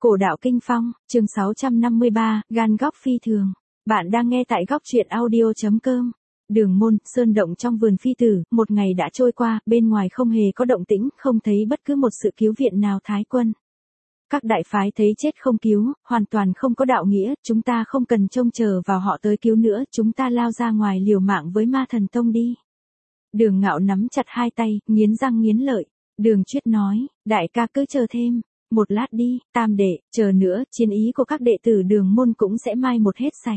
Cổ đạo kinh phong, chương 653, gan góc phi thường. Bạn đang nghe tại góc truyện audio.com. Đường môn, sơn động trong vườn phi tử, một ngày đã trôi qua, bên ngoài không hề có động tĩnh, không thấy bất cứ một sự cứu viện nào Thái quân. Các đại phái thấy chết không cứu, hoàn toàn không có đạo nghĩa, chúng ta không cần trông chờ vào họ tới cứu nữa, chúng ta lao ra ngoài liều mạng với Ma Thần Tông đi. Đường Ngạo nắm chặt hai tay, nghiến răng nghiến lợi. Đường Chuyết nói, đại ca cứ chờ thêm. Một lát đi, Tam đệ, chờ nữa, chiến ý của các đệ tử Đường môn cũng sẽ mai một hết sạch.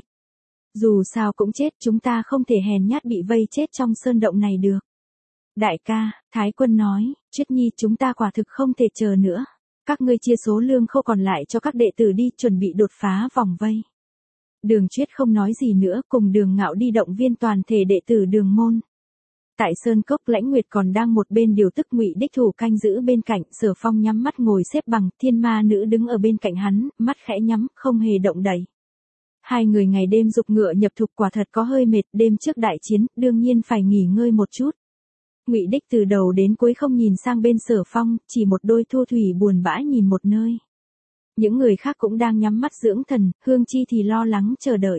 Dù sao cũng chết, chúng ta không thể hèn nhát bị vây chết trong sơn động này được. Đại ca, Thái quân nói, Chuyết nhi chúng ta quả thực không thể chờ nữa. Các ngươi chia số lương khô còn lại cho các đệ tử đi, chuẩn bị đột phá vòng vây. Đường Chuyết không nói gì nữa, cùng Đường Ngạo đi động viên toàn thể đệ tử Đường môn. Tại sơn cốc, Lãnh Nguyệt còn đang một bên điều tức Ngụy Đích thủ canh giữ bên cạnh, Sở Phong nhắm mắt ngồi xếp bằng, Thiên Ma nữ đứng ở bên cạnh hắn, mắt khẽ nhắm, không hề động đậy. Hai người ngày đêm giục ngựa nhập thục quả thật có hơi mệt, đêm trước đại chiến, đương nhiên phải nghỉ ngơi một chút. Ngụy Đích từ đầu đến cuối không nhìn sang bên Sở Phong, chỉ một đôi thu thủy buồn bã nhìn một nơi. Những người khác cũng đang nhắm mắt dưỡng thần, Hương Chi thì lo lắng chờ đợi.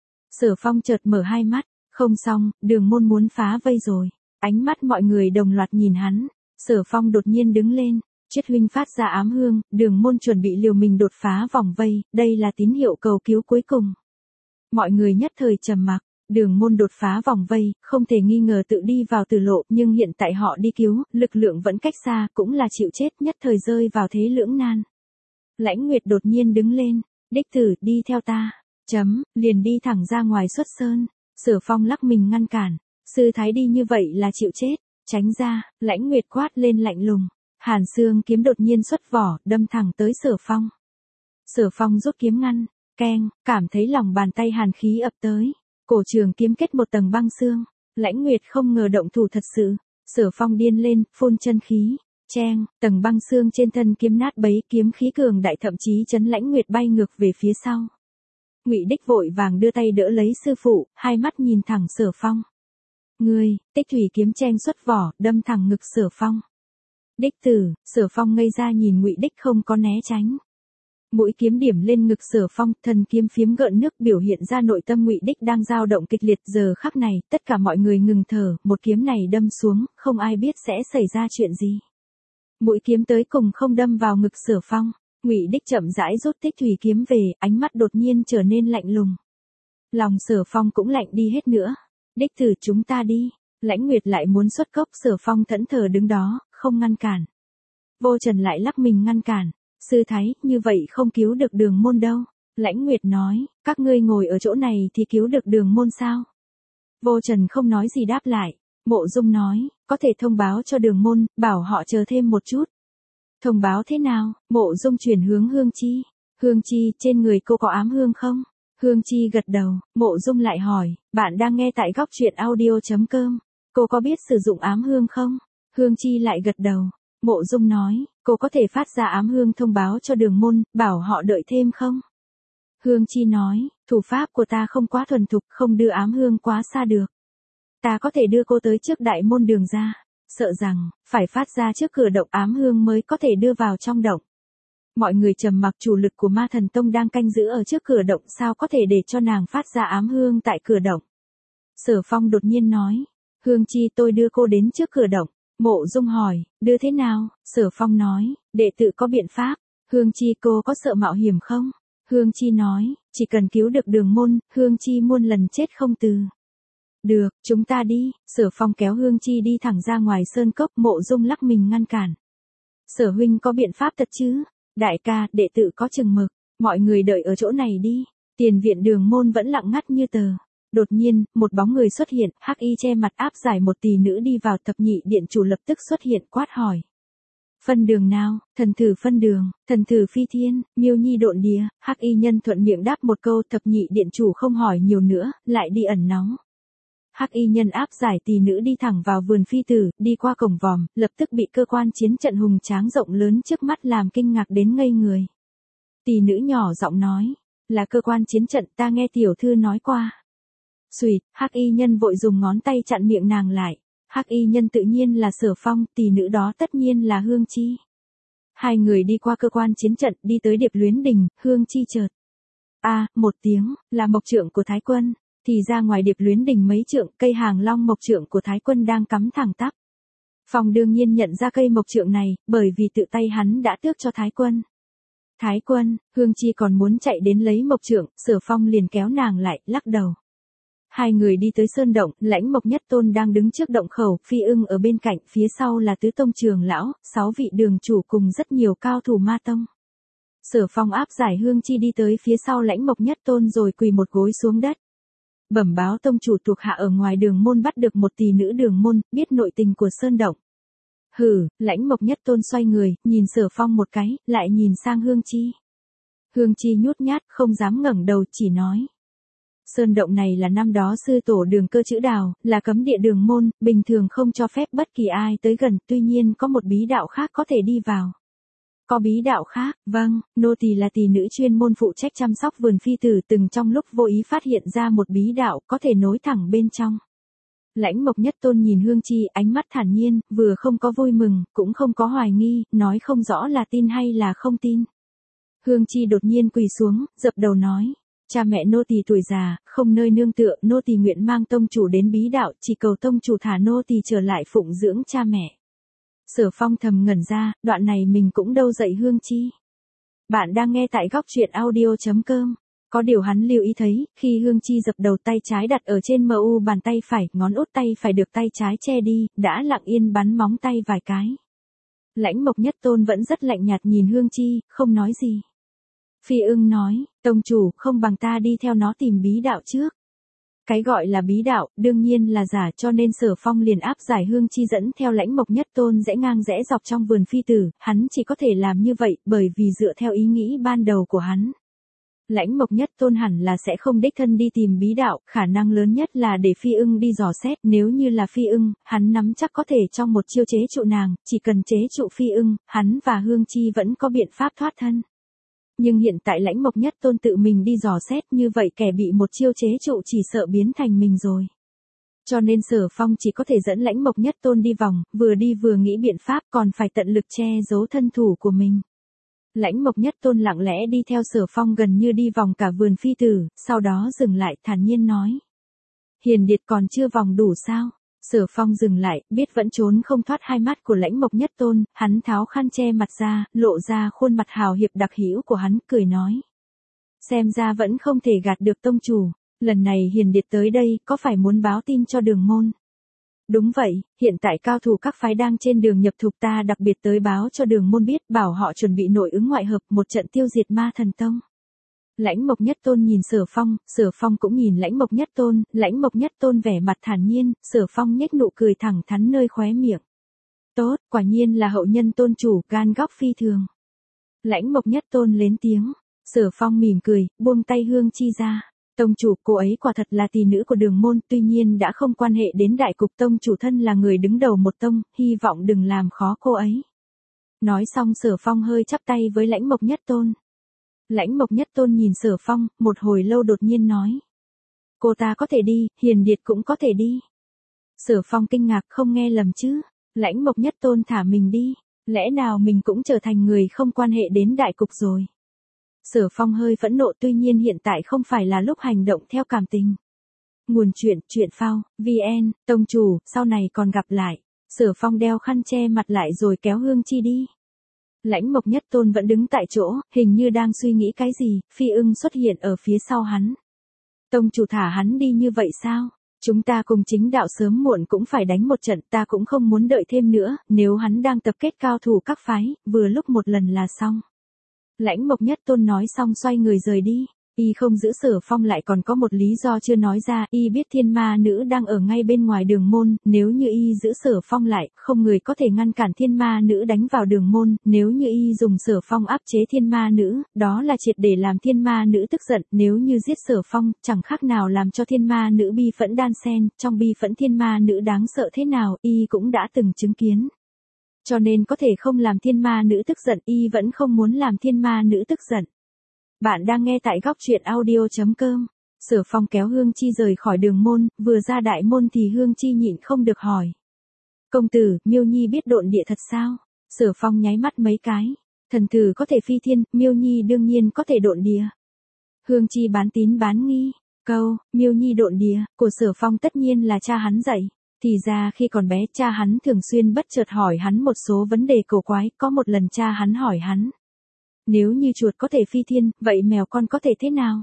Sở Phong chợt mở hai mắt. Không xong, Đường môn muốn phá vây rồi. Ánh mắt mọi người đồng loạt nhìn hắn. Sở Phong đột nhiên đứng lên. Chuyết huynh phát ra ám hương, Đường môn chuẩn bị liều mình đột phá vòng vây, đây là tín hiệu cầu cứu cuối cùng. Mọi người nhất thời trầm mặc. Đường môn đột phá vòng vây, không thể nghi ngờ tự đi vào tử lộ, nhưng hiện tại họ đi cứu, lực lượng vẫn cách xa, cũng là chịu chết, nhất thời rơi vào thế lưỡng nan. Lãnh Nguyệt đột nhiên đứng lên. Đích tử, đi theo ta. Liền đi thẳng ra ngoài xuất sơn. Sở Phong lắc mình ngăn cản, sư thái đi như vậy là chịu chết, tránh ra, Lãnh Nguyệt quát lên lạnh lùng. Hàn Xương kiếm đột nhiên xuất vỏ, đâm thẳng tới Sở Phong. Sở Phong rút kiếm ngăn, keng, cảm thấy lòng bàn tay hàn khí ập tới, cổ trường kiếm kết một tầng băng xương. Lãnh Nguyệt không ngờ động thủ thật sự, Sở Phong điên lên, phun chân khí, cheng, tầng băng xương trên thân kiếm nát bấy, kiếm khí cường đại thậm chí chấn Lãnh Nguyệt bay ngược về phía sau. Ngụy Đích vội vàng đưa tay đỡ lấy sư phụ, hai mắt nhìn thẳng Sở Phong. Ngươi, Tích thủy kiếm cheng xuất vỏ, đâm thẳng ngực Sở Phong. Đích tử, Sở Phong ngây ra nhìn Ngụy Đích không có né tránh. Mũi kiếm điểm lên ngực Sở Phong, thần kiếm phiếm gợn nước biểu hiện ra nội tâm Ngụy Đích đang dao động kịch liệt. Giờ khắc này, tất cả mọi người ngừng thở, một kiếm này đâm xuống, không ai biết sẽ xảy ra chuyện gì. Mũi kiếm tới cùng không đâm vào ngực Sở Phong. Ngụy Đích chậm rãi rút Tích thủy kiếm về, ánh mắt đột nhiên trở nên lạnh lùng. Lòng Sở Phong cũng lạnh đi hết nữa. Đích tử chúng ta đi. Lãnh Nguyệt lại muốn xuất cốc, Sở Phong thẫn thờ đứng đó, không ngăn cản. Vô Trần lại lắc mình ngăn cản. Sư thái, như vậy không cứu được Đường môn đâu. Lãnh Nguyệt nói, các ngươi ngồi ở chỗ này thì cứu được Đường môn sao? Vô Trần không nói gì đáp lại. Mộ Dung nói, có thể thông báo cho Đường môn, bảo họ chờ thêm một chút. Thông báo thế nào? Mộ Dung chuyển hướng Hương Chi. Hương Chi, trên người cô có ám hương không? Hương Chi gật đầu. Mộ Dung lại hỏi, bạn đang nghe tại góc truyện audio.com. Cô có biết sử dụng ám hương không? Hương Chi lại gật đầu. Mộ Dung nói, cô có thể phát ra ám hương thông báo cho Đường môn, bảo họ đợi thêm không? Hương Chi nói, thủ pháp của ta không quá thuần thục, không đưa ám hương quá xa được. Ta có thể đưa cô tới trước đại môn Đường ra. Sợ rằng, phải phát ra trước cửa động ám hương mới có thể đưa vào trong động. Mọi người trầm mặc, chủ lực của Ma Thần Tông đang canh giữ ở trước cửa động, sao có thể để cho nàng phát ra ám hương tại cửa động. Sở Phong đột nhiên nói, Hương Chi tôi đưa cô đến trước cửa động. Mộ Dung hỏi, đưa thế nào? Sở Phong nói, đệ tử có biện pháp. Hương Chi cô có sợ mạo hiểm không? Hương Chi nói, chỉ cần cứu được Đường môn, Hương Chi muôn lần chết không từ. Được, chúng ta đi. Sở Phong kéo Hương Chi đi thẳng ra ngoài sơn cốc. Mộ Dung lắc mình ngăn cản. Sở huynh có biện pháp thật chứ? Đại ca, đệ tử có chừng mực. Mọi người đợi ở chỗ này đi. Tiền viện Đường môn vẫn lặng ngắt như tờ. Đột nhiên, một bóng người xuất hiện, hắc y che mặt áp giải một tỷ nữ đi vào. Thập nhị điện chủ lập tức xuất hiện quát hỏi. Phân đường nào? Thần thử phân đường, thần thử phi thiên, miêu nhi độn địa. Hắc y nhân thuận miệng đáp một câu. Thập nhị điện chủ không hỏi nhiều nữa, lại đi ẩn náu. Hắc y nhân áp giải tỷ nữ đi thẳng vào vườn phi tử, đi qua cổng vòm, lập tức bị cơ quan chiến trận hùng tráng rộng lớn trước mắt làm kinh ngạc đến ngây người. Tỷ nữ nhỏ giọng nói, là cơ quan chiến trận, ta nghe tiểu thư nói qua. Xùyt, Hắc y nhân vội dùng ngón tay chặn miệng nàng lại. Hắc y nhân tự nhiên là Sở Phong, tỷ nữ đó tất nhiên là Hương Chi. Hai người đi qua cơ quan chiến trận, đi tới Điệp Luyến Đình, Hương Chi chợt. Một tiếng, là mộc trượng của Thái Quân, thì ra ngoài Điệp Luyến Đình mấy trượng, cây hàng long mộc trượng của Thái Quân đang cắm thẳng tắp. Phong đương nhiên nhận ra cây mộc trượng này, bởi vì tự tay hắn đã tước cho Thái Quân. Thái Quân, Hương Chi còn muốn chạy đến lấy mộc trượng, Sở Phong liền kéo nàng lại, lắc đầu. Hai người đi tới sơn động, Lãnh Mộc Nhất Tôn đang đứng trước động khẩu, Phi Ưng ở bên cạnh, phía sau là Tứ Tông trưởng lão, 6 vị đường chủ cùng rất nhiều cao thủ ma tông. Sở Phong áp giải Hương Chi đi tới phía sau Lãnh Mộc Nhất Tôn rồi quỳ một gối xuống đất. Bẩm báo tông chủ thuộc hạ ở ngoài đường môn bắt được một tỷ nữ đường môn, biết nội tình của sơn động. Hừ, Lãnh Mộc Nhất Tôn xoay người, nhìn Sở Phong một cái, lại nhìn sang Hương Chi. Hương Chi nhút nhát, không dám ngẩng đầu, chỉ nói. Sơn động này là năm đó sư tổ Đường Cơ chữ đào, là cấm địa đường môn, bình thường không cho phép bất kỳ ai tới gần, tuy nhiên có một bí đạo khác có thể đi vào. Có bí đạo khác, vâng, nô tỳ là tỷ nữ chuyên môn phụ trách chăm sóc vườn phi tử, từng trong lúc vô ý phát hiện ra một bí đạo có thể nối thẳng bên trong. Lãnh Mộc Nhất Tôn nhìn Hương Chi, ánh mắt thản nhiên, vừa không có vui mừng, cũng không có hoài nghi, nói không rõ là tin hay là không tin. Hương Chi đột nhiên quỳ xuống, dập đầu nói. Cha mẹ nô tỳ tuổi già, không nơi nương tựa, nô tỳ nguyện mang tông chủ đến bí đạo, chỉ cầu tông chủ thả nô tỳ trở lại phụng dưỡng cha mẹ. Sở Phong thầm ngẩn ra, đoạn này mình cũng đâu dạy Hương Chi. Bạn đang nghe tại góc truyện audio.com. Có điều hắn lưu ý thấy, khi Hương Chi dập đầu, tay trái đặt ở trên mu bàn tay phải, ngón út tay phải được tay trái che đi, đã lặng yên bắn móng tay vài cái. Lãnh Mộc Nhất Tôn vẫn rất lạnh nhạt nhìn Hương Chi, không nói gì. Phi Ưng nói, tông chủ, không bằng ta đi theo nó tìm bí đạo trước. Cái gọi là bí đạo, đương nhiên là giả, cho nên Sở Phong liền áp giải Hương Chi dẫn theo Lãnh Mộc Nhất Tôn rẽ ngang rẽ dọc trong vườn phi tử, hắn chỉ có thể làm như vậy, bởi vì dựa theo ý nghĩ ban đầu của hắn. Lãnh Mộc Nhất Tôn hẳn là sẽ không đích thân đi tìm bí đạo, khả năng lớn nhất là để Phi Ưng đi dò xét, nếu như là Phi Ưng, hắn nắm chắc có thể trong một chiêu chế trụ nàng, chỉ cần chế trụ Phi Ưng, hắn và Hương Chi vẫn có biện pháp thoát thân. Nhưng hiện tại Lãnh Mộc Nhất Tôn tự mình đi dò xét, như vậy kẻ bị một chiêu chế trụ chỉ sợ biến thành mình rồi. Cho nên Sở Phong chỉ có thể dẫn Lãnh Mộc Nhất Tôn đi vòng, vừa đi vừa nghĩ biện pháp, còn phải tận lực che giấu thân thủ của mình. Lãnh Mộc Nhất Tôn lặng lẽ đi theo Sở Phong gần như đi vòng cả vườn phi tử, sau đó dừng lại, thản nhiên nói. Hiền Điệt còn chưa vòng đủ sao? Sở Phong dừng lại, biết vẫn trốn không thoát hai mắt của Lãnh Mộc Nhất Tôn, hắn tháo khăn che mặt ra, lộ ra khuôn mặt hào hiệp đặc hữu của hắn, cười nói. Xem ra vẫn không thể gạt được tông chủ, lần này Hiền Điệt tới đây, có phải muốn báo tin cho đường môn? Đúng vậy, hiện tại cao thủ các phái đang trên đường nhập thục, ta đặc biệt tới báo cho đường môn biết, bảo họ chuẩn bị nội ứng ngoại hợp, một trận tiêu diệt ma thần tông. Lãnh Mộc Nhất Tôn nhìn Sở Phong cũng nhìn Lãnh Mộc Nhất Tôn, Lãnh Mộc Nhất Tôn vẻ mặt thản nhiên, Sở Phong nhếch nụ cười thẳng thắn nơi khóe miệng. Tốt, quả nhiên là hậu nhân tôn chủ, gan góc phi thường. Lãnh Mộc Nhất Tôn lên tiếng, Sở Phong mỉm cười, buông tay Hương Chi ra. Tông chủ, cô ấy quả thật là tỷ nữ của đường môn, tuy nhiên đã không quan hệ đến đại cục, tông chủ thân là người đứng đầu một tông, hy vọng đừng làm khó cô ấy. Nói xong Sở Phong hơi chắp tay với Lãnh Mộc Nhất Tôn. Lãnh Mộc Nhất Tôn nhìn Sở Phong, một hồi lâu đột nhiên nói. Cô ta có thể đi, Hiền Điệt cũng có thể đi. Sở Phong kinh ngạc, không nghe lầm chứ. Lãnh Mộc Nhất Tôn thả mình đi, lẽ nào mình cũng trở thành người không quan hệ đến đại cục rồi. Sở Phong hơi phẫn nộ, tuy nhiên hiện tại không phải là lúc hành động theo cảm tình. Nguồn chuyện phao, VN, tông chủ, sau này còn gặp lại. Sở Phong đeo khăn che mặt lại rồi kéo Hương Chi đi. Lãnh Mộc Nhất Tôn vẫn đứng tại chỗ, hình như đang suy nghĩ cái gì, Phi Ưng xuất hiện ở phía sau hắn. Tông chủ thả hắn đi như vậy sao? Chúng ta cùng chính đạo sớm muộn cũng phải đánh một trận, ta cũng không muốn đợi thêm nữa, nếu hắn đang tập kết cao thủ các phái, vừa lúc một lần là xong. Lãnh Mộc Nhất Tôn nói xong xoay người rời đi. Y không giữ Sở Phong lại còn có một lý do chưa nói ra, y biết thiên ma nữ đang ở ngay bên ngoài đường môn, nếu như y giữ Sở Phong lại, không người có thể ngăn cản thiên ma nữ đánh vào đường môn, nếu như y dùng Sở Phong áp chế thiên ma nữ, đó là triệt để làm thiên ma nữ tức giận, nếu như giết Sở Phong, chẳng khác nào làm cho thiên ma nữ bi phẫn đan xen, trong bi phẫn thiên ma nữ đáng sợ thế nào, y cũng đã từng chứng kiến. Cho nên có thể không làm thiên ma nữ tức giận, y vẫn không muốn làm thiên ma nữ tức giận. Bạn đang nghe tại góc truyện audio.com. Sở Phong kéo Hương Chi rời khỏi đường môn, vừa ra đại môn thì Hương Chi nhịn không được hỏi. Công tử, Miêu Nhi biết độn địa thật sao? Sở Phong nháy mắt mấy cái. Thần tử có thể phi thiên, Miêu Nhi đương nhiên có thể độn địa. Hương Chi bán tín bán nghi, câu, Miêu Nhi độn địa, của Sở Phong tất nhiên là cha hắn dạy. Thì ra khi còn bé cha hắn thường xuyên bất chợt hỏi hắn một số vấn đề cổ quái, có một lần cha hắn hỏi hắn. Nếu như chuột có thể phi thiên, vậy mèo con có thể thế nào?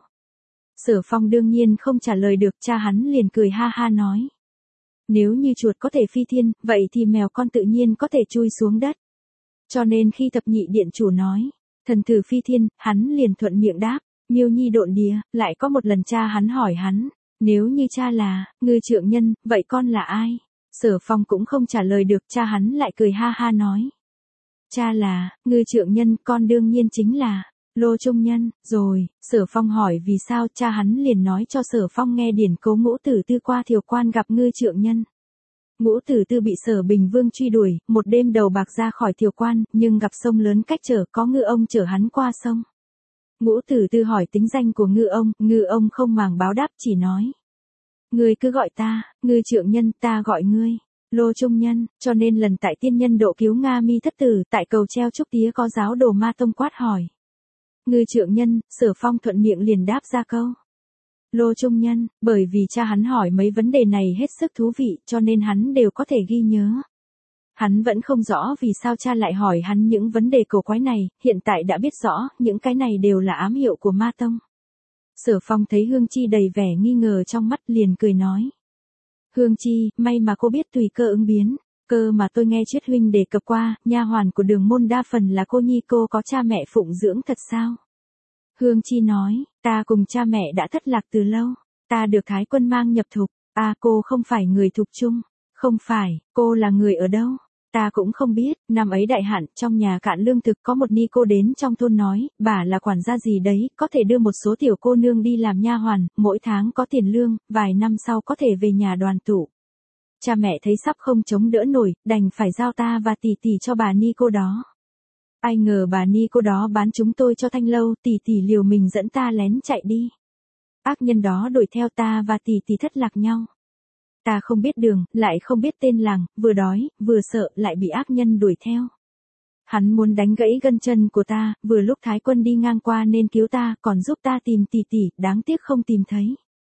Sở Phong đương nhiên không trả lời được, cha hắn liền cười ha ha nói. Nếu như chuột có thể phi thiên, vậy thì mèo con tự nhiên có thể chui xuống đất. Cho nên khi thập nhị điện chủ nói, thần tử phi thiên, hắn liền thuận miệng đáp, Miêu Nhi độn địa, lại có một lần cha hắn hỏi hắn, nếu như cha là, ngư trượng nhân, vậy con là ai? Sở Phong cũng không trả lời được, cha hắn lại cười ha ha nói. Cha là, ngư trượng nhân, con đương nhiên chính là, Lô Trung Nhân, rồi, Sở Phong hỏi vì sao, cha hắn liền nói cho Sở Phong nghe điển cố Ngũ Tử Tư qua Thiều Quan gặp ngư trượng nhân. Ngũ Tử Tư bị Sở Bình Vương truy đuổi, một đêm đầu bạc ra khỏi Thiều Quan, nhưng gặp sông lớn cách trở, có ngư ông chở hắn qua sông. Ngũ Tử Tư hỏi tính danh của ngư ông không màng báo đáp, chỉ nói. Ngươi cứ gọi ta, ngư trượng nhân, ta gọi ngươi, Lô Trung Nhân, cho nên lần tại tiên nhân độ cứu Nga Mi thất tử, tại cầu treo trúc tía có giáo đồ Ma Tông quát hỏi. Ngư trượng nhân, Sở Phong thuận miệng liền đáp ra câu. Lô Trung Nhân, bởi vì cha hắn hỏi mấy vấn đề này hết sức thú vị, cho nên hắn đều có thể ghi nhớ. Hắn vẫn không rõ vì sao cha lại hỏi hắn những vấn đề cổ quái này, hiện tại đã biết rõ, những cái này đều là ám hiệu của Ma Tông. Sở Phong thấy Hương Chi đầy vẻ nghi ngờ trong mắt liền cười nói. Hương Chi, may mà cô biết tùy cơ ứng biến, cơ mà tôi nghe Triết huynh đề cập qua, nha hoàn của Đường môn đa phần là cô nhi, cô có cha mẹ phụng dưỡng thật sao? Hương Chi nói, ta cùng cha mẹ đã thất lạc từ lâu, ta được Thái Quân mang nhập thục, cô không phải người thục chung, không phải, cô là người ở đâu? Ta cũng không biết, năm ấy đại hạn, trong nhà cạn lương thực có một ni cô đến trong thôn nói, bà là quản gia gì đấy, có thể đưa một số tiểu cô nương đi làm nha hoàn, mỗi tháng có tiền lương, vài năm sau có thể về nhà đoàn tụ. Cha mẹ thấy sắp không chống đỡ nổi, đành phải giao ta và tỷ tỷ cho bà ni cô đó. Ai ngờ bà ni cô đó bán chúng tôi cho Thanh Lâu, tỷ tỷ liều mình dẫn ta lén chạy đi. Ác nhân đó đuổi theo ta và tỷ tỷ thất lạc nhau. Ta không biết đường, lại không biết tên làng, vừa đói, vừa sợ, lại bị ác nhân đuổi theo. Hắn muốn đánh gãy gân chân của ta, vừa lúc Thái Quân đi ngang qua nên cứu ta, còn giúp ta tìm tỷ tỷ, đáng tiếc không tìm thấy.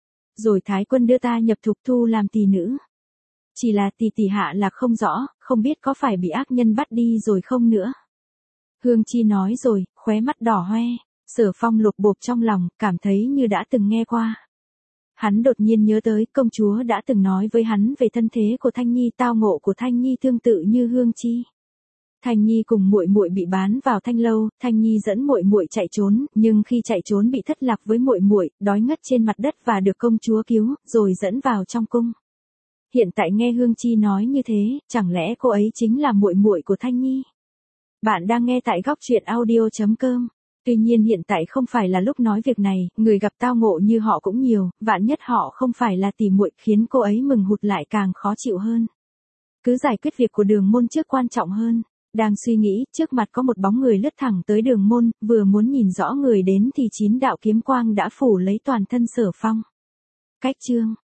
Rồi Thái Quân đưa ta nhập thục thu làm tỳ nữ. Chỉ là tỷ tỷ hạ lạc không rõ, không biết có phải bị ác nhân bắt đi rồi không nữa. Hương Chi nói rồi, khóe mắt đỏ hoe, Sở Phong lục bộp trong lòng, cảm thấy như đã từng nghe qua. Hắn đột nhiên nhớ tới công chúa đã từng nói với hắn về thân thế của Thanh Nhi, tao ngộ của Thanh Nhi tương tự như Hương Chi. Thanh Nhi cùng muội muội bị bán vào Thanh Lâu, Thanh Nhi dẫn muội muội chạy trốn, nhưng khi chạy trốn bị thất lạc với muội muội, đói ngất trên mặt đất và được công chúa cứu, rồi dẫn vào trong cung. Hiện tại nghe Hương Chi nói như thế, chẳng lẽ cô ấy chính là muội muội của Thanh Nhi? Bạn đang nghe tại góc truyện audio.com. Tuy nhiên hiện tại không phải là lúc nói việc này, người gặp tao ngộ như họ cũng nhiều, vạn nhất họ không phải là tỷ muội, khiến cô ấy mừng hụt lại càng khó chịu hơn. Cứ giải quyết việc của Đường môn trước quan trọng hơn. Đang suy nghĩ, trước mặt có một bóng người lướt thẳng tới Đường môn, vừa muốn nhìn rõ người đến thì 9 đạo kiếm quang đã phủ lấy toàn thân Sở Phong. Cách chương